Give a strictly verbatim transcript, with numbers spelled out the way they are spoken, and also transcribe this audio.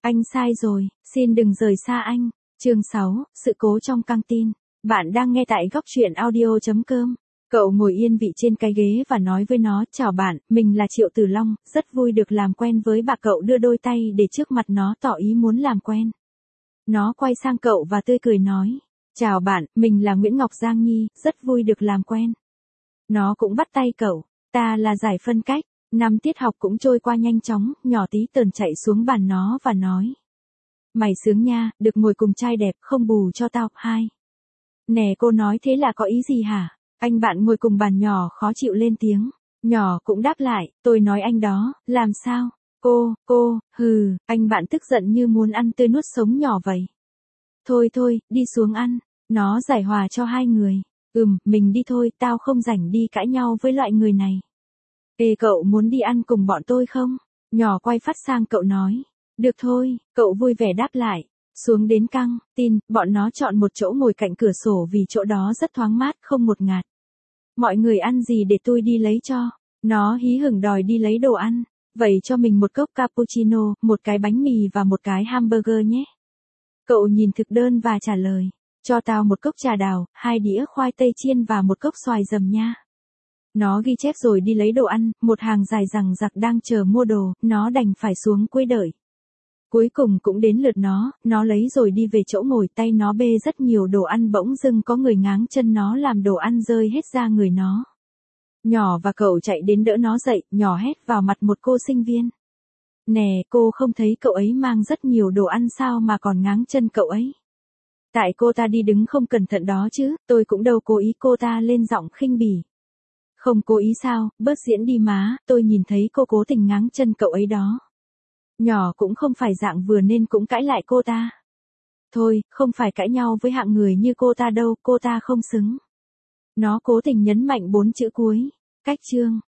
Anh sai rồi, xin đừng rời xa anh. Chương sáu, sự cố trong căng tin. Bạn đang nghe tại góc truyện audio chấm com. Cậu ngồi yên vị trên cái ghế và nói với nó, chào bạn, mình là Triệu Tử Long, rất vui được làm quen với bà. Cậu đưa đôi tay để trước mặt nó tỏ ý muốn làm quen. Nó quay sang cậu và tươi cười nói, chào bạn, mình là Nguyễn Ngọc Giang Nhi, rất vui được làm quen. Nó cũng bắt tay cậu, ta là Giải Phân Cách. Năm tiết học cũng trôi qua nhanh chóng, nhỏ Tí Tờn chạy xuống bàn nó và nói. Mày sướng nha, được ngồi cùng trai đẹp, không bù cho tao. Hai. Nè cô nói thế là có ý gì hả? Anh bạn ngồi cùng bàn nhỏ khó chịu lên tiếng. Nhỏ cũng đáp lại, tôi nói anh đó, làm sao? Cô, cô, hừ, anh bạn tức giận như muốn ăn tươi nuốt sống nhỏ vậy. Thôi thôi, đi xuống ăn. Nó giải hòa cho hai người. Ừm, mình đi thôi, tao không rảnh đi cãi nhau với loại người này. Ê cậu muốn đi ăn cùng bọn tôi không? Nhỏ quay phát sang cậu nói. Được thôi, cậu vui vẻ đáp lại. Xuống đến căng tin, bọn nó chọn một chỗ ngồi cạnh cửa sổ vì chỗ đó rất thoáng mát, không ngột ngạt. Mọi người ăn gì để tôi đi lấy cho? Nó hí hửng đòi đi lấy đồ ăn. Vậy cho mình một cốc cappuccino, một cái bánh mì và một cái hamburger nhé. Cậu nhìn thực đơn và trả lời. Cho tao một cốc trà đào, hai đĩa khoai tây chiên và một cốc xoài dầm nha. Nó ghi chép rồi đi lấy đồ ăn, một hàng dài rằng giặc đang chờ mua đồ, nó đành phải xuống cuối đợi. Cuối cùng cũng đến lượt nó, nó lấy rồi đi về chỗ ngồi, tay nó bê rất nhiều đồ ăn, bỗng dưng có người ngáng chân nó làm đồ ăn rơi hết ra người nó. Nhỏ và cậu chạy đến đỡ nó dậy, nhỏ hét vào mặt một cô sinh viên. Nè, cô không thấy cậu ấy mang rất nhiều đồ ăn sao mà còn ngáng chân cậu ấy? Tại cô ta đi đứng không cẩn thận đó chứ, tôi cũng đâu cố ý. Cô ta lên giọng khinh bỉ. Không cố ý sao, bớt diễn đi má, tôi nhìn thấy cô cố tình ngáng chân cậu ấy đó. Nhỏ cũng không phải dạng vừa nên cũng cãi lại cô ta. Thôi, không phải cãi nhau với hạng người như cô ta đâu, cô ta không xứng. Nó cố tình nhấn mạnh bốn chữ cuối. Cách chương.